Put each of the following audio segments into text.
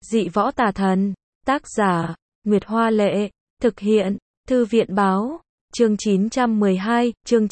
Dị võ tà thần. Tác giả, Nguyệt Hoa Lệ. Thực hiện, Thư viện Báo. Chương 912, chương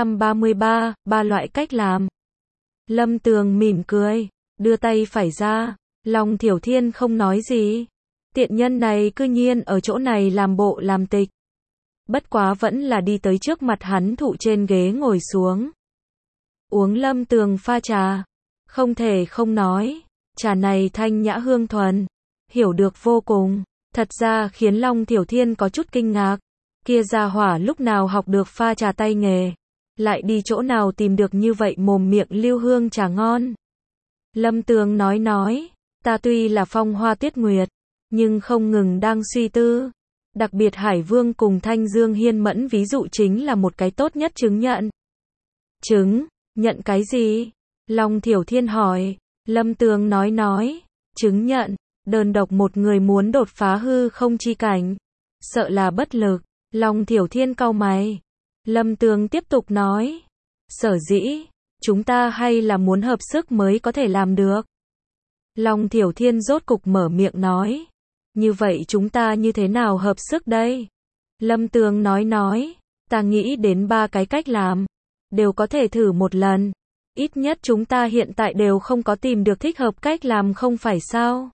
933, ba loại cách làm. Lâm Tường mỉm cười, đưa tay phải ra. Long Thiểu Thiên không nói gì. Tiện nhân này cư nhiên ở chỗ này làm bộ làm tịch. Bất quá vẫn là đi tới trước mặt hắn, thụ trên ghế ngồi xuống. Uống Lâm Tường pha trà. Không thể không nói, trà này thanh nhã hương thuần, hiểu được vô cùng. Thật ra khiến Long Thiểu Thiên có chút kinh ngạc. Kia gia hỏa lúc nào học được pha trà tay nghề, lại đi chỗ nào tìm được như vậy mồm miệng lưu hương trà ngon. Lâm Tường nói, ta tuy là phong hoa tuyết nguyệt, nhưng không ngừng đang suy tư. Đặc biệt Hải Vương cùng Thanh Dương Hiên Mẫn ví dụ chính là một cái tốt nhất chứng nhận. Chứng nhận cái gì? Long Thiểu Thiên hỏi. Lâm Tường nói, chứng nhận, đơn độc một người muốn đột phá hư không chi cảnh, sợ là bất lực. Long Thiểu Thiên cau mày. Lâm Tường tiếp tục nói, sở dĩ, chúng ta hay là muốn hợp sức mới có thể làm được. Long Thiểu Thiên rốt cục mở miệng nói, như vậy chúng ta như thế nào hợp sức đây? Lâm Tường nói, ta nghĩ đến 3 cái cách làm, đều có thể thử một lần. Ít nhất chúng ta hiện tại đều không có tìm được thích hợp cách làm không phải sao?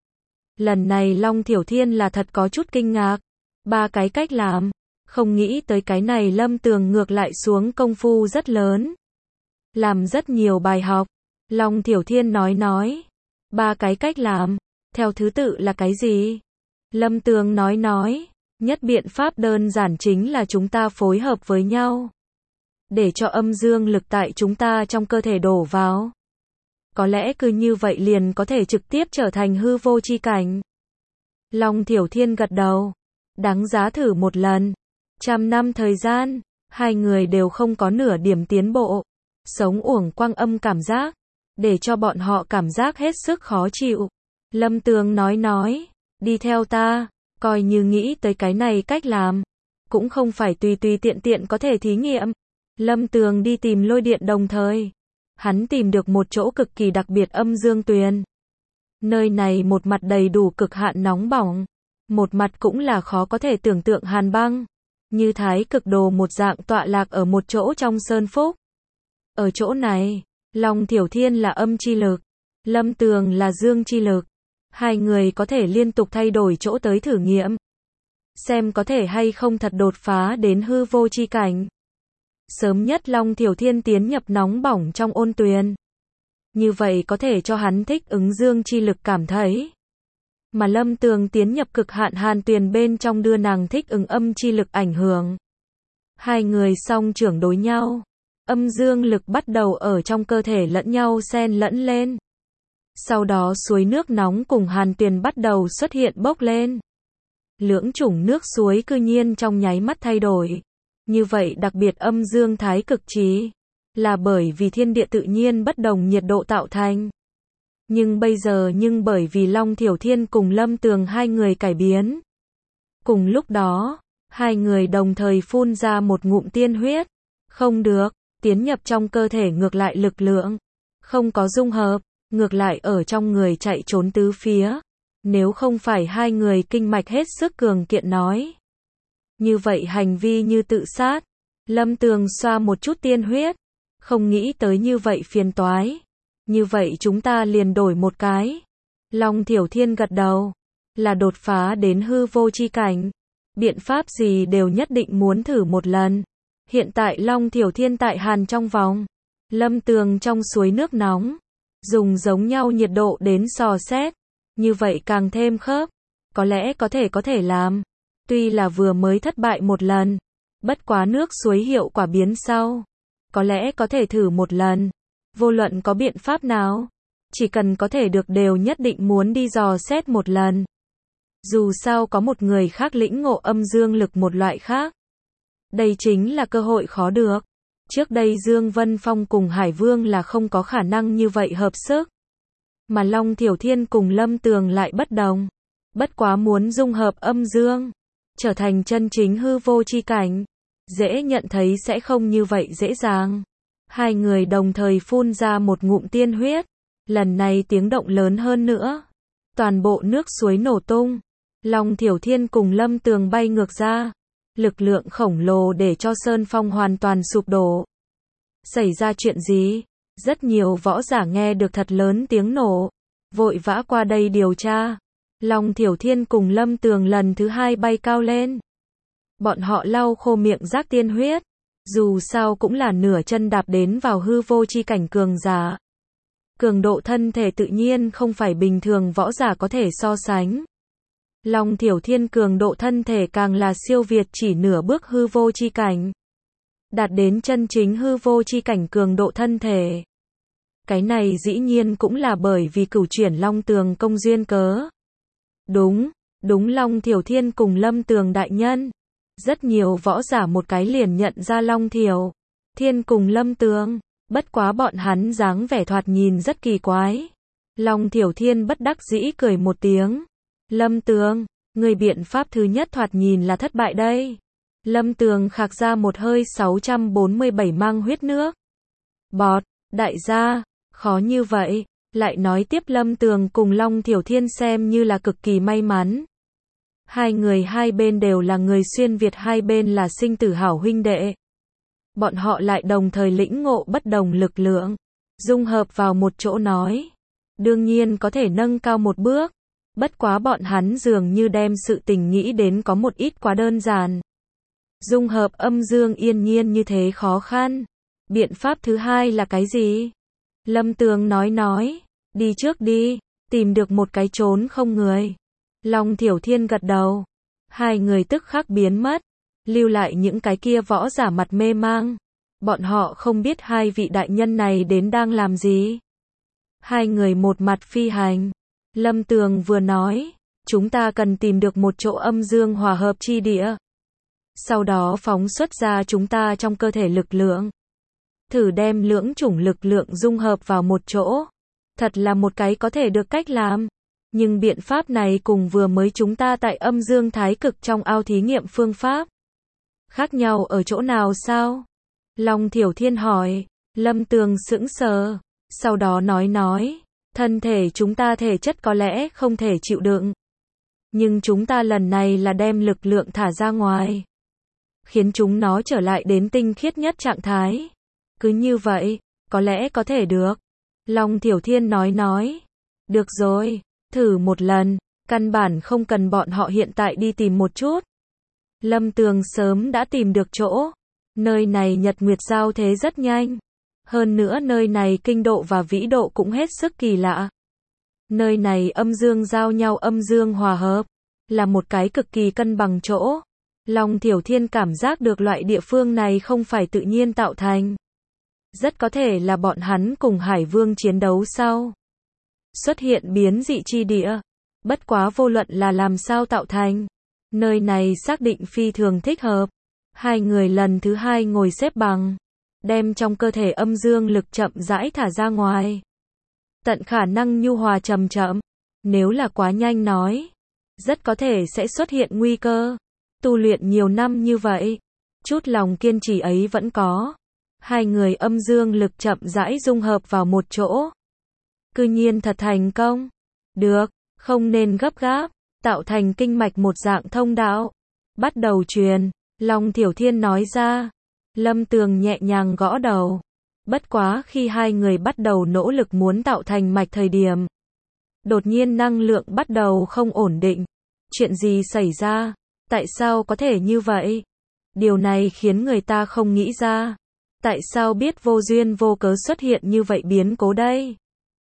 Lần này Long Thiểu Thiên là thật có chút kinh ngạc. 3 cái cách làm, không nghĩ tới cái này Lâm Tường ngược lại xuống công phu rất lớn, làm rất nhiều bài học. Long Thiểu Thiên nói, 3 cái cách làm, theo thứ tự là cái gì? Lâm Tường nói, nhất biện pháp đơn giản chính là chúng ta phối hợp với nhau, để cho âm dương lực tại chúng ta trong cơ thể đổ vào. Có lẽ cứ như vậy liền có thể trực tiếp trở thành hư vô chi cảnh. Long Thiểu Thiên gật đầu. Đáng giá thử một lần. 100 năm thời gian, hai người đều không có nửa điểm tiến bộ. Sống uổng quang âm cảm giác, để cho bọn họ cảm giác hết sức khó chịu. Lâm Tường nói, đi theo ta, coi như nghĩ tới cái này cách làm, cũng không phải tùy tiện có thể thí nghiệm. Lâm Tường đi tìm lôi điện đồng thời, hắn tìm được một chỗ cực kỳ đặc biệt âm dương tuyền. Nơi này một mặt đầy đủ cực hạn nóng bỏng, một mặt cũng là khó có thể tưởng tượng hàn băng, như thái cực đồ một dạng tọa lạc ở một chỗ trong sơn phúc. Ở chỗ này, Long Thiểu Thiên là âm chi lực, Lâm Tường là dương chi lực. Hai người có thể liên tục thay đổi chỗ tới thử nghiệm, xem có thể hay không thật đột phá đến hư vô chi cảnh. Sớm nhất Long Thiểu Thiên tiến nhập nóng bỏng trong ôn tuyền, như vậy có thể cho hắn thích ứng dương chi lực cảm thấy. Mà Lâm Tường tiến nhập cực hạn hàn tuyền bên trong đưa nàng thích ứng âm chi lực ảnh hưởng. Hai người song trưởng đối nhau, âm dương lực bắt đầu ở trong cơ thể lẫn nhau xen lẫn lên. Sau đó suối nước nóng cùng hàn tuyền bắt đầu xuất hiện bốc lên. Lưỡng chủng nước suối cư nhiên trong nháy mắt thay đổi. Như vậy đặc biệt âm dương thái cực trí, là bởi vì thiên địa tự nhiên bất đồng nhiệt độ tạo thành. Nhưng bây giờ bởi vì Long Thiểu Thiên cùng Lâm Tường hai người cải biến. Cùng lúc đó, hai người đồng thời phun ra một ngụm tiên huyết. Không được, tiến nhập trong cơ thể ngược lại lực lượng, không có dung hợp, ngược lại ở trong người chạy trốn tứ phía. Nếu không phải hai người kinh mạch hết sức cường kiện nói, như vậy hành vi như tự sát. Lâm Tường xoa một chút tiên huyết, không nghĩ tới như vậy phiền toái. Như vậy chúng ta liền đổi một cái. Long Thiểu Thiên gật đầu, là đột phá đến hư vô chi cảnh. Biện pháp gì đều nhất định muốn thử một lần. Hiện tại Long Thiểu Thiên tại hàn trong vòng, Lâm Tường trong suối nước nóng, dùng giống nhau nhiệt độ đến dò xét, như vậy càng thêm khớp. Có lẽ có thể làm. Tuy là vừa mới thất bại một lần, bất quá nước suối hiệu quả biến sau, có lẽ có thể thử một lần. Vô luận có biện pháp nào, chỉ cần có thể được đều nhất định muốn đi dò xét một lần. Dù sao có một người khác lĩnh ngộ âm dương lực một loại khác, đây chính là cơ hội khó được. Trước đây Dương Vân Phong cùng Hải Vương là không có khả năng như vậy hợp sức, mà Long Thiểu Thiên cùng Lâm Tường lại bất đồng. Bất quá muốn dung hợp âm dương, trở thành chân chính hư vô chi cảnh, dễ nhận thấy sẽ không như vậy dễ dàng. Hai người đồng thời phun ra một ngụm tiên huyết, lần này tiếng động lớn hơn nữa. Toàn bộ nước suối nổ tung. Long Thiểu Thiên cùng Lâm Tường bay ngược ra. Lực lượng khổng lồ để cho Sơn Phong hoàn toàn sụp đổ. Xảy ra chuyện gì? Rất nhiều võ giả nghe được thật lớn tiếng nổ. Vội vã qua đây điều tra. Long Thiểu Thiên cùng Lâm Tường lần thứ hai bay cao lên. Bọn họ lau khô miệng rác tiên huyết. Dù sao cũng là nửa chân đạp đến vào hư vô chi cảnh cường giả. Cường độ thân thể tự nhiên không phải bình thường võ giả có thể so sánh. Long Thiểu Thiên cường độ thân thể càng là siêu việt chỉ nửa bước hư vô chi cảnh. Đạt đến chân chính hư vô chi cảnh cường độ thân thể. Cái này dĩ nhiên cũng là bởi vì cửu chuyển Long Tường công duyên cớ. Đúng Long Thiểu Thiên cùng Lâm Tường đại nhân. Rất nhiều võ giả một cái liền nhận ra Long Thiểu Thiên cùng Lâm Tường. Bất quá bọn hắn dáng vẻ thoạt nhìn rất kỳ quái. Long Thiểu Thiên bất đắc dĩ cười một tiếng. Lâm Tường, người biện pháp thứ nhất thoạt nhìn là thất bại đây. Lâm Tường khạc ra một hơi 647 mang huyết nước. Bọt, đại gia, khó như vậy. Lại nói tiếp Lâm Tường cùng Long Thiểu Thiên xem như là cực kỳ may mắn. Hai người hai bên đều là người xuyên Việt, hai bên là sinh tử hảo huynh đệ. Bọn họ lại đồng thời lĩnh ngộ bất đồng lực lượng. Dung hợp vào một chỗ nói. Đương nhiên có thể nâng cao một bước. Bất quá bọn hắn dường như đem sự tình nghĩ đến có một ít quá đơn giản. Dung hợp âm dương yên nhiên như thế khó khăn. Biện pháp thứ hai là cái gì? Lâm Tường nói. Đi trước đi. Tìm được một cái trốn không người. Long Thiểu Thiên gật đầu. Hai người tức khắc biến mất. Lưu lại những cái kia võ giả mặt mê mang. Bọn họ không biết hai vị đại nhân này đến đang làm gì. Hai người một mặt phi hành. Lâm Tường vừa nói. Chúng ta cần tìm được một chỗ âm dương hòa hợp chi địa. Sau đó phóng xuất ra chúng ta trong cơ thể lực lượng. Thử đem lưỡng chủng lực lượng dung hợp vào một chỗ. Thật là một cái có thể được cách làm. Nhưng biện pháp này cùng vừa mới chúng ta tại âm dương thái cực trong ao thí nghiệm phương pháp. Khác nhau ở chỗ nào sao? Long Thiểu Thiên hỏi. Lâm Tường sững sờ. Sau đó nói. Thân thể chúng ta thể chất có lẽ không thể chịu đựng. Nhưng chúng ta lần này là đem lực lượng thả ra ngoài. Khiến chúng nó trở lại đến tinh khiết nhất trạng thái. Cứ như vậy, có lẽ có thể được. Long Thiểu Thiên nói. Được rồi, thử một lần. Căn bản không cần bọn họ hiện tại đi tìm một chút. Lâm Tường sớm đã tìm được chỗ. Nơi này nhật nguyệt giao thế rất nhanh. Hơn nữa nơi này kinh độ và vĩ độ cũng hết sức kỳ lạ. Nơi này âm dương giao nhau, âm dương hòa hợp. Là một cái cực kỳ cân bằng chỗ. Long Thiểu Thiên cảm giác được loại địa phương này không phải tự nhiên tạo thành. Rất có thể là bọn hắn cùng Hải Vương chiến đấu sau. Xuất hiện biến dị chi địa. Bất quá vô luận là làm sao tạo thành. Nơi này xác định phi thường thích hợp. Hai người lần thứ hai ngồi xếp bằng. Đem trong cơ thể âm dương lực chậm rãi thả ra ngoài. Tận khả năng nhu hòa chậm chậm. Nếu là quá nhanh nói. Rất có thể sẽ xuất hiện nguy cơ. Tu luyện nhiều năm như vậy. Chút lòng kiên trì ấy vẫn có. Hai người âm dương lực chậm rãi dung hợp vào một chỗ. Cư nhiên thật thành công. Được, không nên gấp gáp. Tạo thành kinh mạch một dạng thông đạo. Bắt đầu truyền. Long Thiểu Thiên nói ra. Lâm Tường nhẹ nhàng gõ đầu. Bất quá khi hai người bắt đầu nỗ lực muốn tạo thành mạch thời điểm. Đột nhiên năng lượng bắt đầu không ổn định. Chuyện gì xảy ra? Tại sao có thể như vậy? Điều này khiến người ta không nghĩ ra. Tại sao biết vô duyên vô cớ xuất hiện như vậy biến cố đây?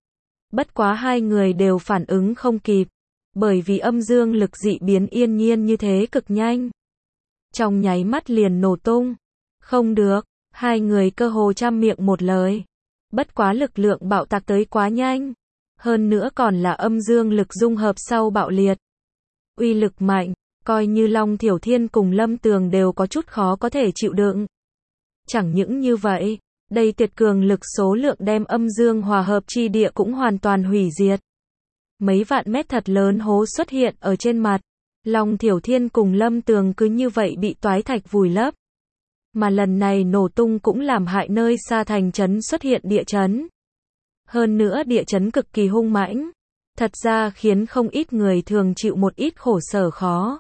Bất quá hai người đều phản ứng không kịp. Bởi vì âm dương lực dị biến yên nhiên như thế cực nhanh. Trong nháy mắt liền nổ tung. Không được, hai người cơ hồ trăm miệng một lời. Bất quá lực lượng bạo tạc tới quá nhanh. Hơn nữa còn là âm dương lực dung hợp sau bạo liệt. Uy lực mạnh, coi như Long Thiểu Thiên cùng Lâm Tường đều có chút khó có thể chịu đựng. Chẳng những như vậy, đây tuyệt cường lực số lượng đem âm dương hòa hợp chi địa cũng hoàn toàn hủy diệt. Mấy vạn mét thật lớn hố xuất hiện ở trên mặt. Long Thiểu Thiên cùng Lâm Tường cứ như vậy bị toái thạch vùi lấp. Mà lần này nổ tung cũng làm hại nơi xa thành trấn xuất hiện địa chấn. Hơn nữa địa chấn cực kỳ hung mãnh. thật ra khiến không ít người thường chịu một ít khổ sở khó.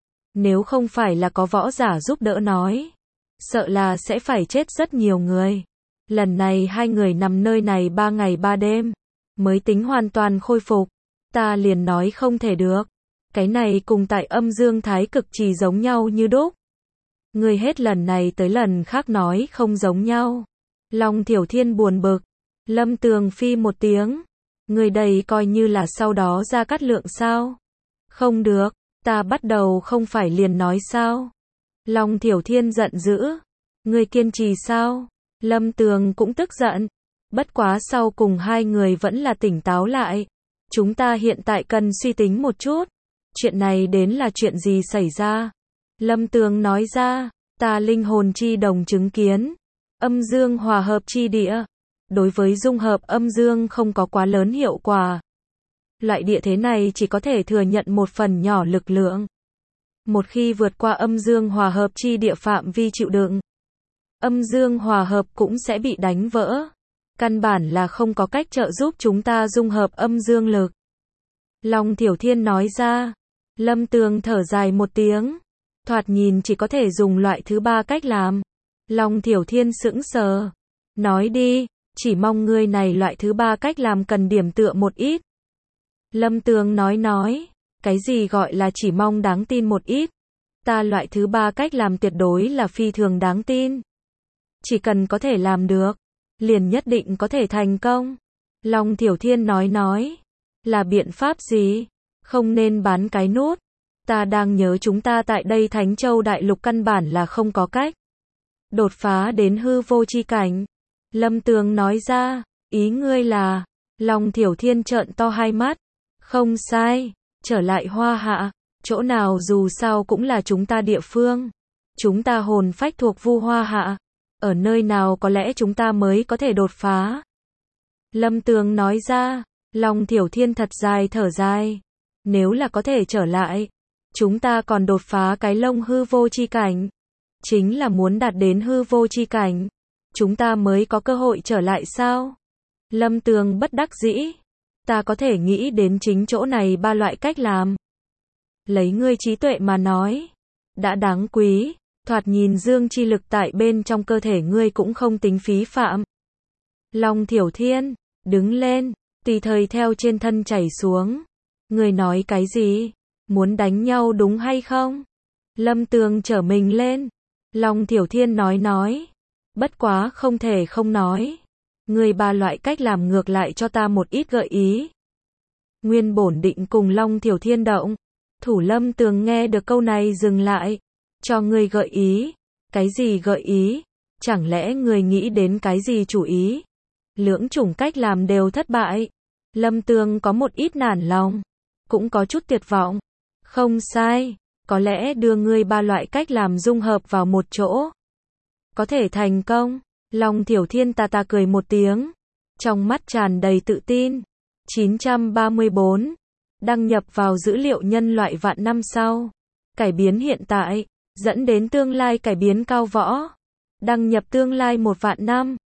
Nếu không phải là có võ giả giúp đỡ nói, sợ là sẽ phải chết rất nhiều người. Lần này hai người nằm nơi này 3 ngày 3 đêm, mới tính hoàn toàn khôi phục. Ta liền nói không thể được. Cái này cùng tại âm dương thái cực trì giống nhau như đúc. Người hết lần này tới lần khác nói không giống nhau. Long Thiểu Thiên buồn bực. Lâm Tường phi một tiếng. Người đầy coi như là sau đó ra cát lượng sao? Không được, ta bắt đầu không phải liền nói sao? Long Thiểu Thiên giận dữ. Người kiên trì sao? Lâm Tường cũng tức giận. Bất quá sau cùng hai người vẫn là tỉnh táo lại. Chúng ta hiện tại cần suy tính một chút. Chuyện này đến là chuyện gì xảy ra? Lâm Tường nói ra, ta linh hồn chi đồng chứng kiến. Âm dương hòa hợp chi địa. Đối với dung hợp âm dương không có quá lớn hiệu quả. Loại địa thế này chỉ có thể thừa nhận một phần nhỏ lực lượng. Một khi vượt qua âm dương hòa hợp chi địa phạm vi chịu đựng, âm dương hòa hợp cũng sẽ bị đánh vỡ. Căn bản là không có cách trợ giúp chúng ta dung hợp âm dương lực. Long Thiểu Thiên nói ra. Lâm Tường thở dài một tiếng. Thoạt nhìn chỉ có thể dùng loại thứ ba cách làm. Long Thiểu Thiên sững sờ. Nói đi, chỉ mong ngươi này loại thứ ba cách làm cần điểm tựa một ít. Lâm Tường nói. Cái gì gọi là chỉ mong đáng tin một ít? Ta loại thứ ba cách làm tuyệt đối là phi thường đáng tin. Chỉ cần có thể làm được, liền nhất định có thể thành công. Long Thiểu Thiên nói. Là biện pháp gì? Không nên bán cái nút. Ta đang nhớ chúng ta tại đây Thánh Châu Đại Lục căn bản là không có cách đột phá đến hư vô chi cảnh. Lâm Tường nói ra, ý ngươi là? Long Thiểu Thiên trợn to hai mắt. Không sai, trở lại Hoa Hạ, chỗ nào dù sao cũng là chúng ta địa phương. Chúng ta hồn phách thuộc Vu Hoa Hạ, ở nơi nào có lẽ chúng ta mới có thể đột phá. Lâm Tường nói ra. Long Thiểu Thiên thật dài thở dài. Nếu là có thể trở lại, chúng ta còn đột phá cái lông hư vô chi cảnh. Chính là muốn đạt đến hư vô chi cảnh, chúng ta mới có cơ hội trở lại sao? Lâm Tường bất đắc dĩ. Ta có thể nghĩ đến chính chỗ này ba loại cách làm. Lấy ngươi trí tuệ mà nói, đã đáng quý. Thoạt nhìn dương chi lực tại bên trong cơ thể ngươi cũng không tính phí phạm. Long Thiểu Thiên, đứng lên. Tùy thời theo trên thân chảy xuống. Người nói cái gì? Muốn đánh nhau đúng hay không? Lâm Tường trở mình lên. Long Thiểu Thiên nói. Bất quá không thể không nói. Người ba loại cách làm ngược lại cho ta một ít gợi ý. Nguyên bổn định cùng Long Thiểu Thiên động. Thủ Lâm Tường nghe được câu này dừng lại. Cho người gợi ý. Cái gì gợi ý? Chẳng lẽ người nghĩ đến cái gì chủ ý? Lưỡng chủng cách làm đều thất bại. Lâm Tường có một ít nản lòng, cũng có chút tuyệt vọng. Không sai, có lẽ đưa ngươi ba loại cách làm dung hợp vào một chỗ, có thể thành công. Long Thiểu Thiên ta cười một tiếng, trong mắt tràn đầy tự tin. 934. Đăng nhập vào dữ liệu nhân loại vạn năm sau. Cải biến hiện tại, dẫn đến tương lai cải biến cao võ. Đăng nhập tương lai 1 vạn năm.